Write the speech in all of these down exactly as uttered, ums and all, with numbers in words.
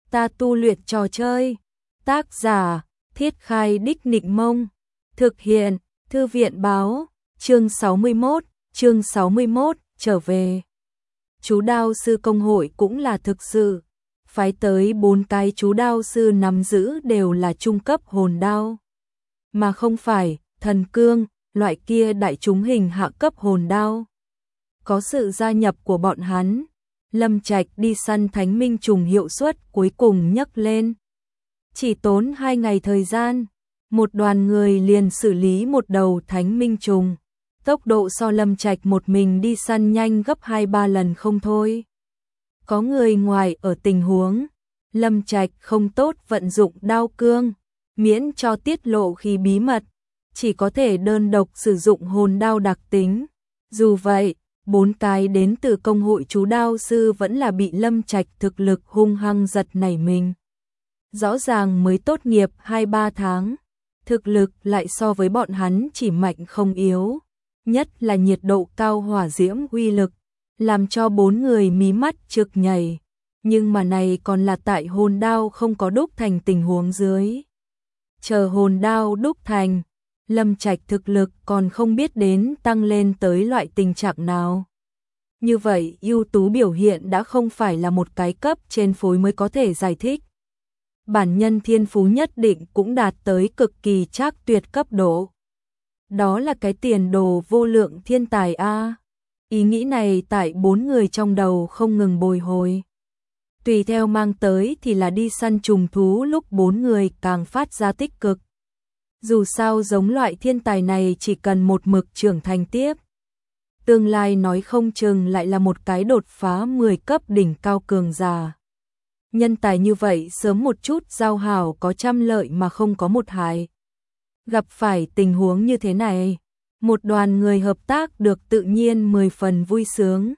ta tu luyện trò chơi. Tác giả, Thiết Khai Đích Nịnh Mông. Thực hiện, Thư viện Báo. Chương sáu mươi mốt, chương sáu mươi mốt, trở về. Chú đao sư công hội cũng là thực sự. Phái tới bốn cái chú đao sư nắm giữ đều là trung cấp hồn đao. Mà không phải, thần cương, loại kia đại chúng hình hạ cấp hồn đao. Có sự gia nhập của bọn hắn, Lâm Trạch đi săn thánh minh trùng hiệu suất cuối cùng nhấc lên. Chỉ tốn hai ngày thời gian, một đoàn người liền xử lý một đầu thánh minh trùng. Tốc độ so Lâm Trạch một mình đi săn nhanh gấp hai ba lần không thôi. Có người ngoài ở tình huống, Lâm Trạch không tốt vận dụng đao cương, miễn cho tiết lộ khi bí mật, chỉ có thể đơn độc sử dụng hồn đao đặc tính. Dù vậy, bốn cái đến từ công hội chú đao sư vẫn là bị Lâm Trạch thực lực hung hăng giật nảy mình. Rõ ràng mới tốt nghiệp hai ba tháng, thực lực lại so với bọn hắn chỉ mạnh không yếu, nhất là nhiệt độ cao hỏa diễm uy lực, làm cho bốn người mí mắt trực nhảy. Nhưng mà này còn là tại hồn đao không có đúc thành tình huống dưới. Chờ hồn đao đúc thành, Lâm Trạch thực lực còn không biết đến tăng lên tới loại tình trạng nào. Như vậy, ưu tú biểu hiện đã không phải là một cái cấp trên phối mới có thể giải thích. Bản nhân thiên phú nhất định cũng đạt tới cực kỳ trác tuyệt cấp độ. Đó là cái tiền đồ vô lượng thiên tài a. Ý nghĩ này tại bốn người trong đầu không ngừng bồi hồi. Tùy theo mang tới thì là đi săn trùng thú lúc bốn người càng phát ra tích cực. Dù sao giống loại thiên tài này chỉ cần một mực trưởng thành tiếp. Tương lai nói không chừng lại là một cái đột phá mười cấp đỉnh cao cường giả. Nhân tài như vậy sớm một chút giao hảo có trăm lợi mà không có một hại. Gặp phải tình huống như thế này, một đoàn người hợp tác được tự nhiên mười phần vui sướng.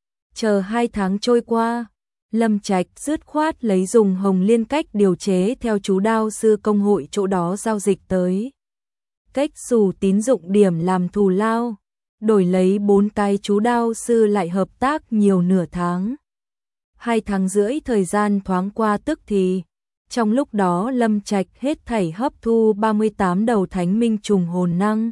Chờ hai tháng trôi qua, Lâm Trạch dứt khoát lấy dùng hồng liên cách điều chế theo chú đao sư công hội chỗ đó giao dịch tới. Cách xù tín dụng điểm làm thù lao, đổi lấy bốn cái chú đao sư lại hợp tác nhiều nửa tháng. Hai tháng rưỡi thời gian thoáng qua tức thì. Trong lúc đó Lâm Trạch hết thảy hấp thu ba mươi tám đầu thánh minh trùng hồn năng.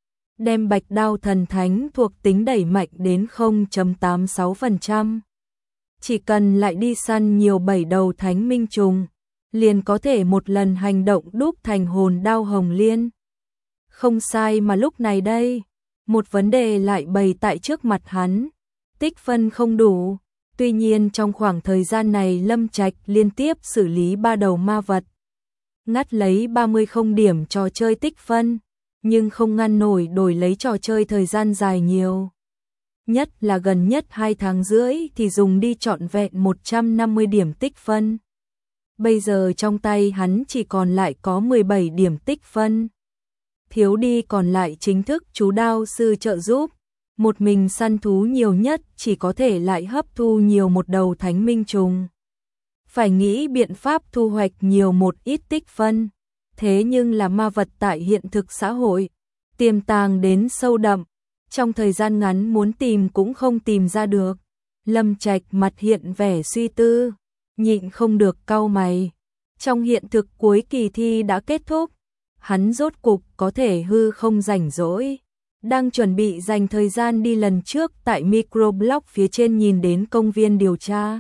Đem bạch đao thần thánh thuộc tính đẩy mạnh đến không phẩy tám sáu phần trăm. Chỉ cần lại đi săn nhiều bảy đầu thánh minh trùng, liền có thể một lần hành động đúc thành hồn đao hồng liên. Không sai mà lúc này đây, một vấn đề lại bày tại trước mặt hắn. Tích phân không đủ. Tuy nhiên trong khoảng thời gian này Lâm Trạch liên tiếp xử lý ba đầu ma vật, ngắt lấy ba mươi không điểm trò chơi tích phân, nhưng không ngăn nổi đổi lấy trò chơi thời gian dài nhiều. Nhất là gần nhất hai tháng rưỡi thì dùng đi trọn vẹn một trăm năm mươi điểm tích phân. Bây giờ trong tay hắn chỉ còn lại có mười bảy điểm tích phân. Thiếu đi còn lại chính thức chú đao sư trợ giúp. Một mình săn thú nhiều nhất chỉ có thể lại hấp thu nhiều một đầu thánh minh trùng. Phải nghĩ biện pháp thu hoạch nhiều một ít tích phân. Thế nhưng là ma vật tại hiện thực xã hội, tiềm tàng đến sâu đậm. Trong thời gian ngắn muốn tìm cũng không tìm ra được. Lâm Trạch mặt hiện vẻ suy tư, nhịn không được cau mày. Trong hiện thực cuối kỳ thi đã kết thúc, hắn rốt cục có thể hư không rảnh rỗi. Đang chuẩn bị dành thời gian đi lần trước tại microblock phía trên nhìn đến công viên điều tra.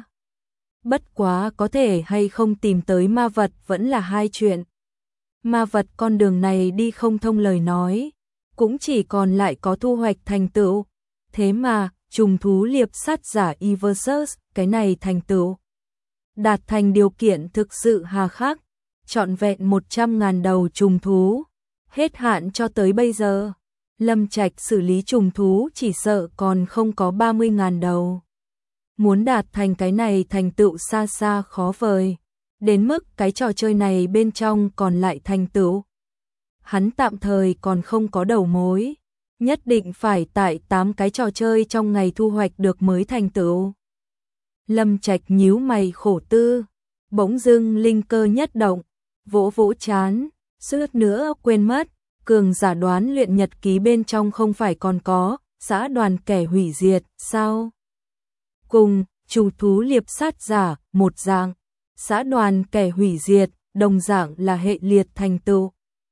Bất quá có thể hay không tìm tới ma vật vẫn là hai chuyện. Ma vật con đường này đi không thông lời nói, cũng chỉ còn lại có thu hoạch thành tựu. Thế mà, trùng thú liệp sát giả Eversus, cái này thành tựu. Đạt thành điều kiện thực sự hà khắc, trọn vẹn một trăm ngàn đầu trùng thú. Hết hạn cho tới bây giờ. Lâm Trạch xử lý trùng thú chỉ sợ còn không có ba mươi ngàn đầu. Muốn đạt thành cái này thành tựu xa xa khó vời. Đến mức cái trò chơi này bên trong còn lại thành tựu. Hắn tạm thời còn không có đầu mối. Nhất định phải tại tám cái trò chơi trong ngày thu hoạch được mới thành tựu. Lâm Trạch nhíu mày khổ tư. Bỗng dưng linh cơ nhất động. Vỗ vỗ chán. Suýt nữa quên mất. Cường giả đoán luyện nhật ký bên trong không phải còn có xã đoàn kẻ hủy diệt sao? Cùng, trùng thú liệp sát giả, một dạng. xã đoàn kẻ hủy diệt, đồng dạng là hệ liệt thành tựu.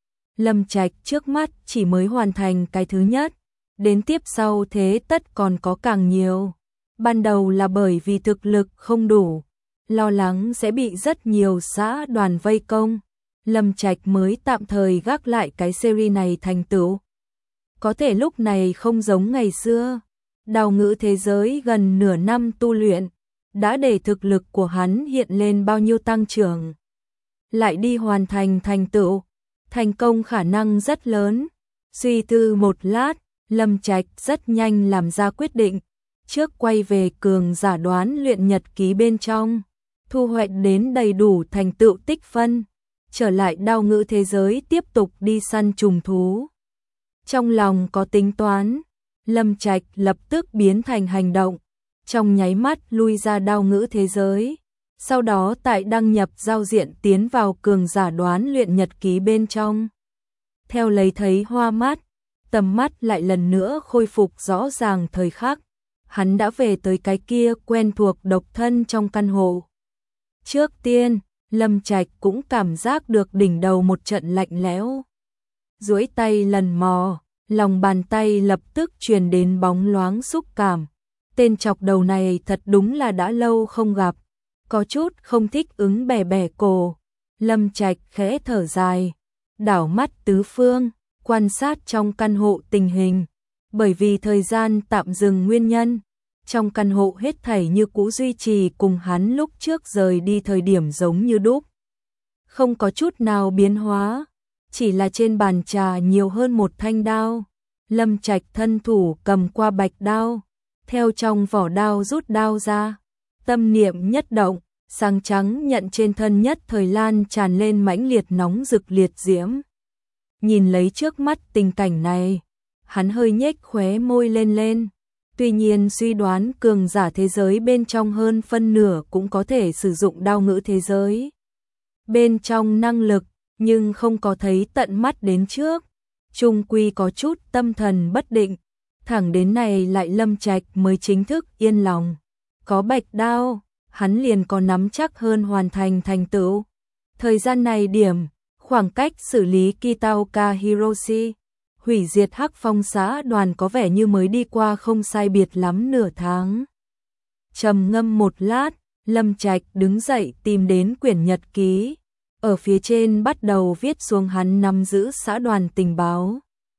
Lâm Trạch trước mắt chỉ mới hoàn thành cái thứ nhất, đến tiếp sau thế tất còn có càng nhiều. Ban đầu là bởi vì thực lực không đủ, lo lắng sẽ bị rất nhiều xã đoàn vây công, Lâm Trạch mới tạm thời gác lại cái series này thành tựu. Có thể lúc này không giống ngày xưa, đào ngữ thế giới gần nửa năm tu luyện, đã để thực lực của hắn hiện lên bao nhiêu tăng trưởng. Lại đi hoàn thành thành tựu, thành công khả năng rất lớn. Suy tư một lát, Lâm Trạch rất nhanh làm ra quyết định, trước quay về cường giả đoán luyện nhật ký bên trong, thu hoạch đến đầy đủ thành tựu tích phân, trở lại đao ngữ thế giới tiếp tục đi săn trùng thú. Trong lòng có tính toán, Lâm Trạch lập tức biến thành hành động, trong nháy mắt lui ra đao ngữ thế giới, sau đó tại đăng nhập giao diện tiến vào cường giả đoán luyện nhật ký bên trong. Theo lấy thấy hoa mắt, tầm mắt lại lần nữa khôi phục rõ ràng thời khắc, hắn đã về tới cái kia quen thuộc độc thân trong căn hộ. Trước tiên, Lâm Trạch cũng cảm giác được đỉnh đầu một trận lạnh lẽo. Duỗi tay lần mò, lòng bàn tay lập tức truyền đến bóng loáng xúc cảm. Tên chọc đầu này thật đúng là đã lâu không gặp, có chút không thích ứng bẻ bẻ cổ. Lâm Trạch khẽ thở dài, đảo mắt tứ phương, quan sát trong căn hộ tình hình. Bởi vì thời gian tạm dừng nguyên nhân, trong căn hộ hết thảy như cũ duy trì cùng hắn lúc trước rời đi thời điểm giống như đúc. Không có chút nào biến hóa, chỉ là trên bàn trà nhiều hơn một thanh đao. Lâm Trạch thân thủ cầm qua bạch đao, theo trong vỏ đao rút đao ra, tâm niệm nhất động, sáng trắng nhận trên thân nhất thời lan tràn lên mãnh liệt nóng rực liệt diễm. Nhìn lấy trước mắt tình cảnh này, hắn hơi nhếch khóe môi lên lên. Tuy nhiên suy đoán cường giả thế giới bên trong hơn phân nửa cũng có thể sử dụng đao ngữ thế giới bên trong năng lực, nhưng không có thấy tận mắt đến trước, chung quy có chút tâm thần bất định. Thẳng đến này lại Lâm Trạch mới chính thức yên lòng. Có bạch đao, hắn liền có nắm chắc hơn hoàn thành thành tựu. Thời gian này điểm, khoảng cách xử lý Kitaoka Hiroshi, hủy diệt Hắc Phong xã đoàn có vẻ như mới đi qua không sai biệt lắm nửa tháng. Trầm ngâm một lát, Lâm Trạch đứng dậy tìm đến quyển nhật ký, ở phía trên bắt đầu viết xuống hắn nắm giữ xã đoàn tình báo.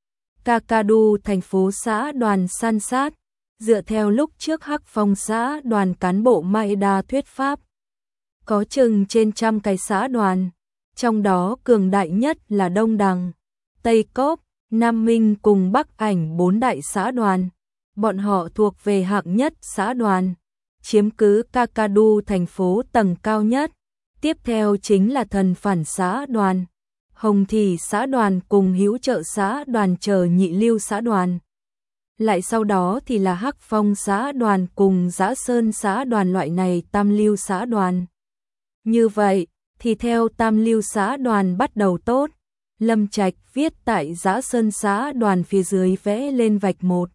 Kakadu thành phố xã đoàn san sát, dựa theo lúc trước Hắc Phong xã đoàn cán bộ Maeda thuyết pháp, có chừng trên trăm cái xã đoàn, trong đó cường đại nhất là Đông Đằng, Tây Cốc, Nam Minh cùng Bắc Ảnh bốn đại xã đoàn. Bọn họ thuộc về hạng nhất xã đoàn, chiếm cứ Kakadu thành phố tầng cao nhất. Tiếp theo chính là thần phản xã đoàn, Hồng Thị xã đoàn cùng Hữu Trợ xã đoàn chờ nhị lưu xã đoàn. Lại sau đó thì là Hắc Phong xã đoàn cùng Dã Sơn xã đoàn loại này tam lưu xã đoàn. Như vậy, thì theo tam lưu xã đoàn bắt đầu tốt, Lâm Trạch viết tại Dã Sơn xã đoàn phía dưới vẽ lên vạch một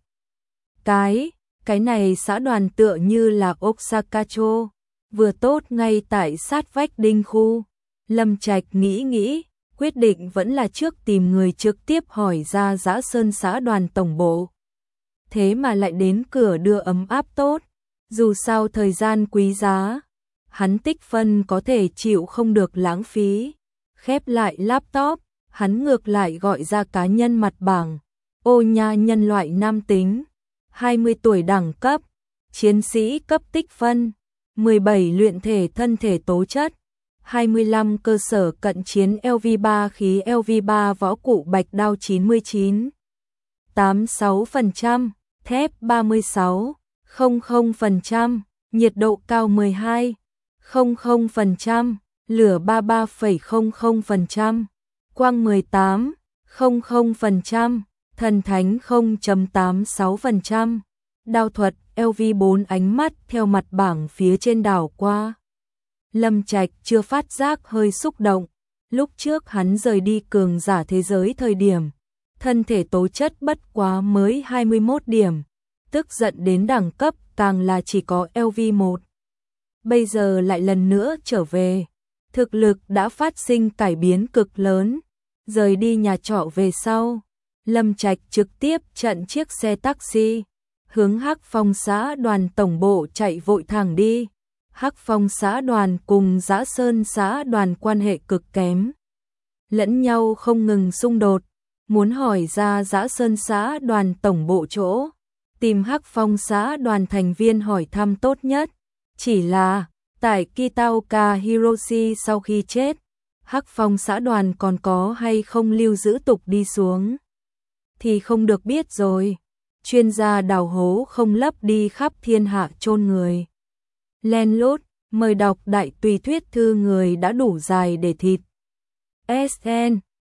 cái, cái này xã đoàn tựa như là Osakacho, vừa tốt ngay tại sát vách Đinh khu. Lâm Trạch nghĩ nghĩ, quyết định vẫn là trước tìm người trực tiếp hỏi ra Dã Sơn xã đoàn tổng bộ. Thế mà lại đến cửa đưa ấm áp tốt, dù sao thời gian quý giá, hắn tích phân có thể chịu không được lãng phí. Khép lại laptop, hắn ngược lại gọi ra cá nhân mặt bảng. Ô nha, nhân loại nam tính, hai mươi tuổi, đẳng cấp chiến sĩ cấp tích phân, mười bảy luyện thể thân thể tố chất, hai mươi lăm cơ sở cận chiến L V ba khí L V ba võ cụ bạch đao chín mươi chín, tám mươi sáu phần trăm, thép ba mươi sáu, không không phần trăm, nhiệt độ cao mười hai, không không phần trăm, lửa ba mươi ba phẩy không không phần trăm, quang mười tám, không không phần trăm, thần thánh không phẩy tám mươi sáu phần trăm, đao thuật L V bốn. Ánh mắt theo mặt bảng phía trên đảo qua. Lâm Trạch chưa phát giác hơi xúc động, lúc trước hắn rời đi cường giả thế giới thời điểm, thân thể tố chất bất quá mới hai mươi mốt điểm, tức giận đến đẳng cấp càng là chỉ có L V một. bây giờ lại lần nữa trở về. Thực lực đã phát sinh cải biến cực lớn. Rời đi nhà trọ về sau, Lâm Trạch trực tiếp chặn chiếc xe taxi, hướng Hắc Phong xã đoàn tổng bộ chạy vội thẳng đi. Hắc Phong xã đoàn cùng Dã Sơn xã đoàn quan hệ cực kém, lẫn nhau không ngừng xung đột, muốn hỏi ra Dã Sơn xã đoàn tổng bộ chỗ, tìm Hắc Phong xã đoàn thành viên hỏi thăm tốt nhất. Chỉ là, tại Kitaoka Hiroshi sau khi chết, Hắc Phong xã đoàn còn có hay không lưu giữ tục đi xuống thì không được biết rồi. Chuyên gia đào hố không lấp đi khắp thiên hạ chôn người. Len lút, mời đọc đại tùy thuyết thư người đã đủ dài để thịt. ét en